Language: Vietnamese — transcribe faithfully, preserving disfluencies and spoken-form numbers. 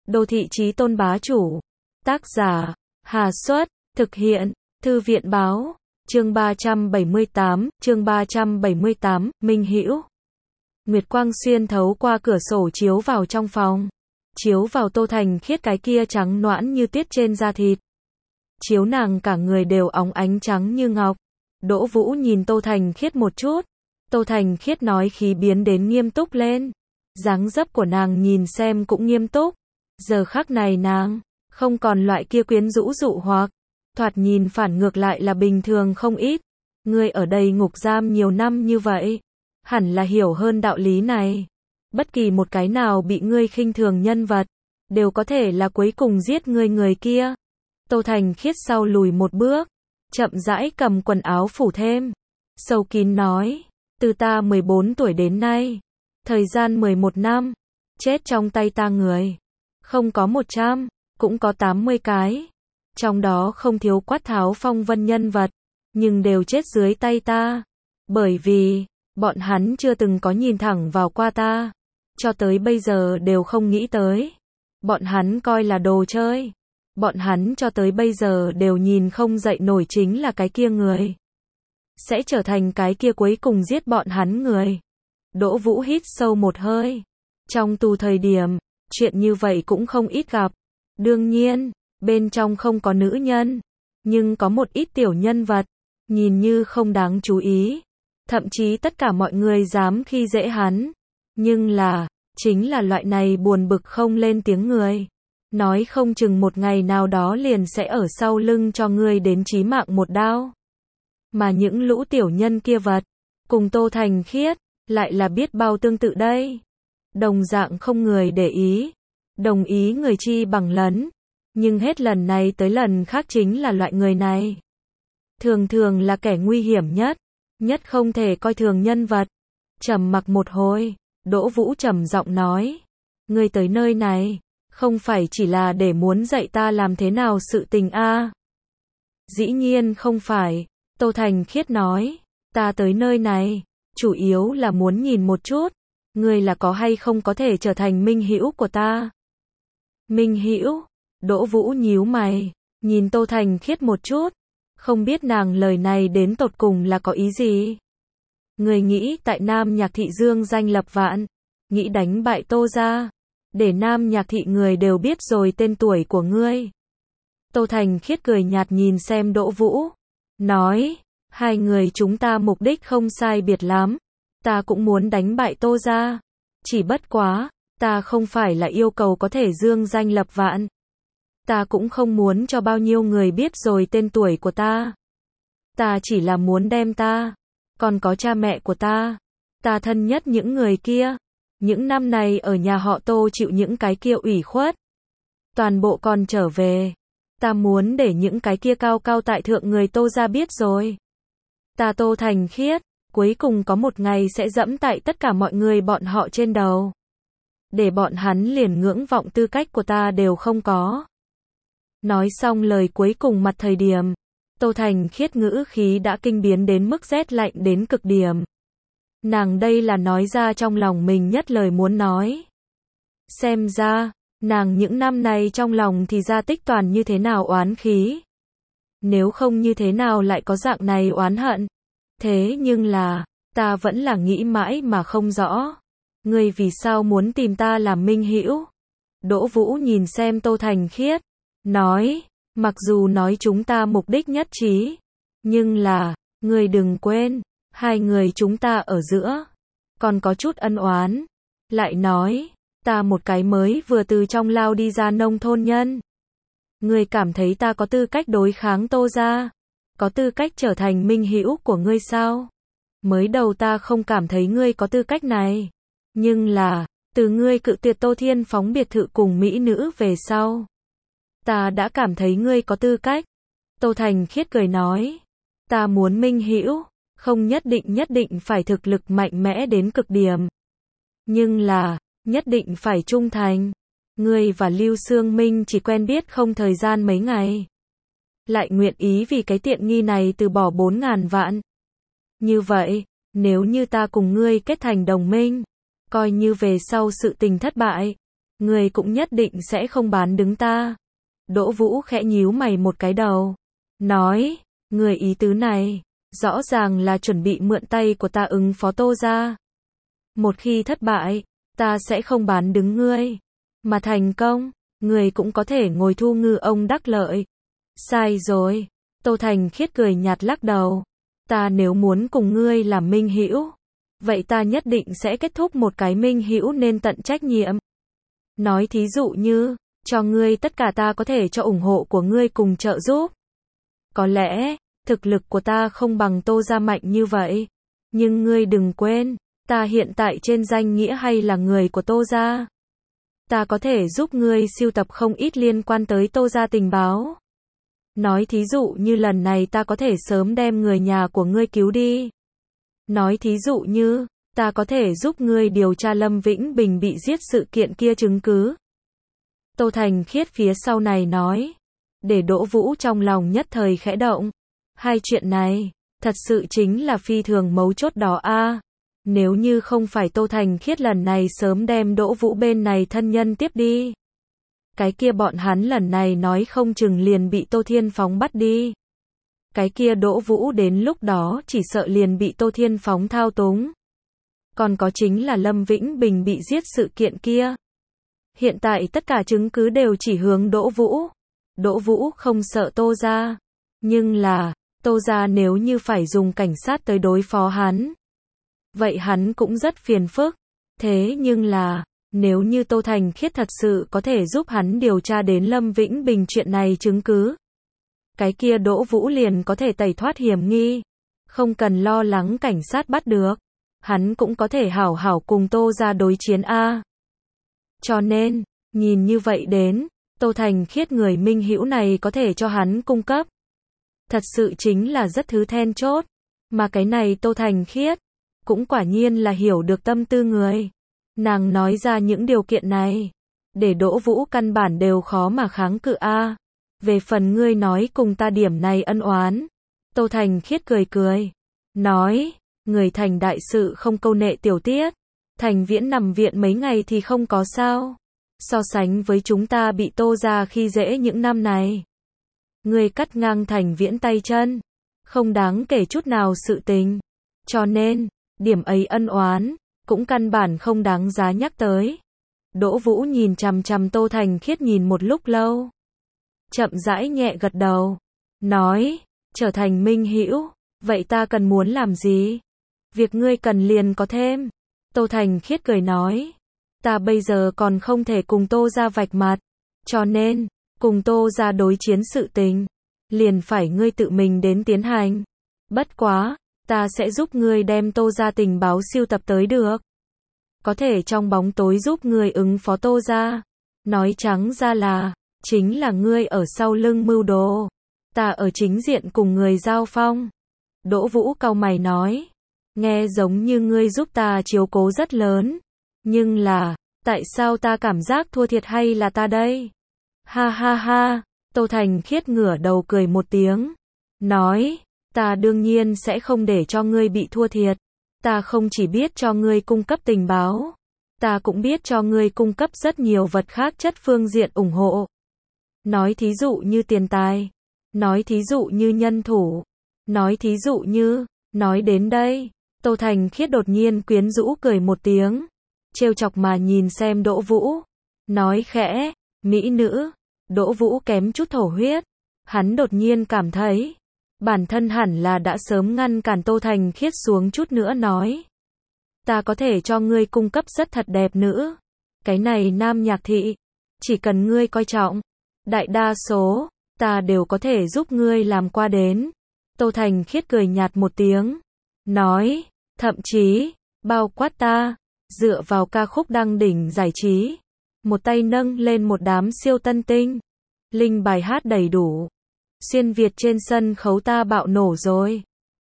Đô thị chí tôn bá chủ. Tác giả, Hà Xuất, thực hiện, Thư viện báo, chương ba trăm bảy mươi tám, chương ba trăm bảy mươi tám, Minh Hữu. Nguyệt quang xuyên thấu qua cửa sổ chiếu vào trong phòng. Chiếu vào Tô Thành Khiết cái kia trắng nõn như tuyết trên da thịt. Chiếu nàng cả người đều óng ánh trắng như ngọc. Đỗ Vũ nhìn Tô Thành Khiết một chút. Tô Thành Khiết nói khí biến đến nghiêm túc lên. Dáng dấp của nàng nhìn xem cũng nghiêm túc. Giờ khắc này nàng không còn loại kia quyến rũ dụ hoặc, thoạt nhìn phản ngược lại là bình thường không ít. Ngươi ở đây ngục giam nhiều năm như vậy, hẳn là hiểu hơn đạo lý này. Bất kỳ một cái nào bị ngươi khinh thường nhân vật, đều có thể là cuối cùng giết ngươi người kia. Tô Thành Khiết sau lùi một bước, chậm rãi cầm quần áo phủ thêm. Sâu kín nói, từ ta mười bốn tuổi đến nay, thời gian mười một năm, chết trong tay ta người, không có một trăm, cũng có tám mươi cái. Trong đó không thiếu quát tháo phong vân nhân vật, nhưng đều chết dưới tay ta. Bởi vì, bọn hắn chưa từng có nhìn thẳng vào qua ta. Cho tới bây giờ đều không nghĩ tới. Bọn hắn coi là đồ chơi. Bọn hắn cho tới bây giờ đều nhìn không dậy nổi chính là cái kia người. Sẽ trở thành cái kia cuối cùng giết bọn hắn người. Đỗ Vũ hít sâu một hơi. Trong tù thời điểm, chuyện như vậy cũng không ít gặp. Đương nhiên, bên trong không có nữ nhân, nhưng có một ít tiểu nhân vật, nhìn như không đáng chú ý. Thậm chí tất cả mọi người dám khi dễ hắn. Nhưng là, chính là loại này buồn bực không lên tiếng người. Nói không chừng một ngày nào đó liền sẽ ở sau lưng cho ngươi đến chí mạng một đao. Mà những lũ tiểu nhân kia vật, cùng Tô Thành Khiết, lại là biết bao tương tự đây. Đồng dạng không người để ý. Đồng ý người chi bằng lấn. Nhưng hết lần này tới lần khác chính là loại người này. Thường thường là kẻ nguy hiểm nhất. Nhất không thể coi thường nhân vật. Trầm mặc một hồi, Đỗ Vũ trầm giọng nói. Ngươi tới nơi này, không phải chỉ là để muốn dạy ta làm thế nào sự tình a? À? Dĩ nhiên không phải, Tô Thành Khiết nói. Ta tới nơi này, chủ yếu là muốn nhìn một chút. Ngươi là có hay không có thể trở thành minh hữu của ta. Minh hữu? Đỗ Vũ nhíu mày, nhìn Tô Thành Khiết một chút. Không biết nàng lời này đến tột cùng là có ý gì. Người nghĩ tại Nam Nhạc Thị dương danh lập vạn, nghĩ đánh bại Tô gia, để Nam Nhạc Thị người đều biết rồi tên tuổi của ngươi. Tô Thành Khiết cười nhạt nhìn xem Đỗ Vũ, nói, hai người chúng ta mục đích không sai biệt lắm, ta cũng muốn đánh bại Tô gia, chỉ bất quá, ta không phải là yêu cầu có thể dương danh lập vạn. Ta cũng không muốn cho bao nhiêu người biết rồi tên tuổi của ta. Ta chỉ là muốn đem ta, còn có cha mẹ của ta, ta thân nhất những người kia, những năm này ở nhà họ Tô chịu những cái kia ủy khuất, toàn bộ còn trở về. Ta muốn để những cái kia cao cao tại thượng người Tô gia biết rồi. Ta Tô Thành Khiết, cuối cùng có một ngày sẽ dẫm tại tất cả mọi người bọn họ trên đầu. Để bọn hắn liền ngưỡng vọng tư cách của ta đều không có. Nói xong lời cuối cùng mặt thời điểm, Tô Thành Khiết ngữ khí đã kinh biến đến mức rét lạnh đến cực điểm. Nàng đây là nói ra trong lòng mình nhất lời muốn nói. Xem ra, nàng những năm này trong lòng thì ra tích toàn như thế nào oán khí. Nếu không như thế nào lại có dạng này oán hận. Thế nhưng là, ta vẫn là nghĩ mãi mà không rõ. Ngươi vì sao muốn tìm ta làm minh hữu? Đỗ Vũ nhìn xem Tô Thành Khiết. Nói, mặc dù nói chúng ta mục đích nhất trí, nhưng là, ngươi đừng quên, hai người chúng ta ở giữa, còn có chút ân oán. Lại nói, ta một cái mới vừa từ trong lao đi ra nông thôn nhân. Ngươi cảm thấy ta có tư cách đối kháng Tô gia, có tư cách trở thành minh hữu của ngươi sao? Mới đầu ta không cảm thấy ngươi có tư cách này, nhưng là, từ ngươi cự tuyệt Tô Thiên Phóng biệt thự cùng mỹ nữ về sau, ta đã cảm thấy ngươi có tư cách. Tô Thành Khiết cười nói, ta muốn minh hữu, không nhất định nhất định phải thực lực mạnh mẽ đến cực điểm. Nhưng là, nhất định phải trung thành. Ngươi và Lưu Sương Minh chỉ quen biết không thời gian mấy ngày. Lại nguyện ý vì cái tiện nghi này từ bỏ bốn ngàn vạn. Như vậy, nếu như ta cùng ngươi kết thành đồng minh, coi như về sau sự tình thất bại, ngươi cũng nhất định sẽ không bán đứng ta. Đỗ Vũ khẽ nhíu mày một cái đầu. Nói, ngươi ý tứ này, rõ ràng là chuẩn bị mượn tay của ta ứng phó Tô gia. Một khi thất bại, ta sẽ không bán đứng ngươi. Mà thành công, ngươi cũng có thể ngồi thu ngư ông đắc lợi. Sai rồi. Tô Thành Khiết cười nhạt lắc đầu. Ta nếu muốn cùng ngươi làm minh hữu, vậy ta nhất định sẽ kết thúc một cái minh hữu nên tận trách nhiệm. Nói thí dụ như, cho ngươi tất cả ta có thể cho ủng hộ của ngươi cùng trợ giúp. Có lẽ, thực lực của ta không bằng Tô gia mạnh như vậy. Nhưng ngươi đừng quên, ta hiện tại trên danh nghĩa hay là người của Tô gia. Ta có thể giúp ngươi sưu tập không ít liên quan tới Tô gia tình báo. Nói thí dụ như lần này ta có thể sớm đem người nhà của ngươi cứu đi. Nói thí dụ như, ta có thể giúp ngươi điều tra Lâm Vĩnh Bình bị giết sự kiện kia chứng cứ. Tô Thành Khiết phía sau này nói, để Đỗ Vũ trong lòng nhất thời khẽ động. Hai chuyện này, thật sự chính là phi thường mấu chốt đó a. Nếu như không phải Tô Thành Khiết lần này sớm đem Đỗ Vũ bên này thân nhân tiếp đi, cái kia bọn hắn lần này nói không chừng liền bị Tô Thiên Phóng bắt đi. Cái kia Đỗ Vũ đến lúc đó chỉ sợ liền bị Tô Thiên Phóng thao túng. Còn có chính là Lâm Vĩnh Bình bị giết sự kiện kia. Hiện tại tất cả chứng cứ đều chỉ hướng Đỗ Vũ. Đỗ Vũ không sợ Tô gia. Nhưng là, Tô gia nếu như phải dùng cảnh sát tới đối phó hắn, vậy hắn cũng rất phiền phức. Thế nhưng là, nếu như Tô Thành Khiết thật sự có thể giúp hắn điều tra đến Lâm Vĩnh Bình chuyện này chứng cứ, cái kia Đỗ Vũ liền có thể tẩy thoát hiểm nghi. Không cần lo lắng cảnh sát bắt được. Hắn cũng có thể hảo hảo cùng Tô gia đối chiến a. Cho nên, nhìn như vậy đến, Tô Thành Khiết người minh hữu này có thể cho hắn cung cấp. Thật sự chính là rất thứ then chốt. Mà cái này Tô Thành Khiết, cũng quả nhiên là hiểu được tâm tư người. Nàng nói ra những điều kiện này, để Đỗ Vũ căn bản đều khó mà kháng cự a. Về phần ngươi nói cùng ta điểm này ân oán. Tô Thành Khiết cười cười. Nói, người thành đại sự không câu nệ tiểu tiết. Thành Viễn nằm viện mấy ngày thì không có sao. So sánh với chúng ta bị Tô gia khi dễ những năm này. Ngươi cắt ngang Thành Viễn tay chân. Không đáng kể chút nào sự tình. Cho nên, điểm ấy ân oán, cũng căn bản không đáng giá nhắc tới. Đỗ Vũ nhìn chằm chằm Tô Thành Khiết nhìn một lúc lâu. Chậm rãi nhẹ gật đầu. Nói, trở thành minh hữu, vậy ta cần muốn làm gì? Việc ngươi cần liền có thêm. Tô Thành Khiết cười nói. Ta bây giờ còn không thể cùng Tô gia vạch mặt. Cho nên, cùng Tô gia đối chiến sự tình, liền phải ngươi tự mình đến tiến hành. Bất quá, ta sẽ giúp ngươi đem Tô gia tình báo siêu tập tới được. Có thể trong bóng tối giúp ngươi ứng phó Tô gia. Nói trắng ra là, chính là ngươi ở sau lưng mưu đồ. Ta ở chính diện cùng người giao phong. Đỗ Vũ cau mày nói. Nghe giống như ngươi giúp ta chiếu cố rất lớn. Nhưng là, tại sao ta cảm giác thua thiệt hay là ta đây? Ha ha ha, Tô Thành Khiết ngửa đầu cười một tiếng. Nói, ta đương nhiên sẽ không để cho ngươi bị thua thiệt. Ta không chỉ biết cho ngươi cung cấp tình báo. Ta cũng biết cho ngươi cung cấp rất nhiều vật khác chất phương diện ủng hộ. Nói thí dụ như tiền tài. Nói thí dụ như nhân thủ. Nói thí dụ như, nói đến đây, Tô Thành Khiết đột nhiên quyến rũ cười một tiếng. Trêu chọc mà nhìn xem Đỗ Vũ. Nói khẽ, mỹ nữ. Đỗ Vũ kém chút thổ huyết. Hắn đột nhiên cảm thấy, bản thân hẳn là đã sớm ngăn cản Tô Thành Khiết xuống chút nữa nói. Ta có thể cho ngươi cung cấp rất thật đẹp nữ. Cái này nam nhạc thị, chỉ cần ngươi coi trọng, đại đa số, ta đều có thể giúp ngươi làm qua đến. Tô Thành Khiết cười nhạt một tiếng. Nói, thậm chí, bao quát ta, dựa vào ca khúc đăng đỉnh giải trí. Một tay nâng lên một đám siêu tân tinh. Linh bài hát đầy đủ. Xuyên Việt trên sân khấu ta bạo nổ rồi.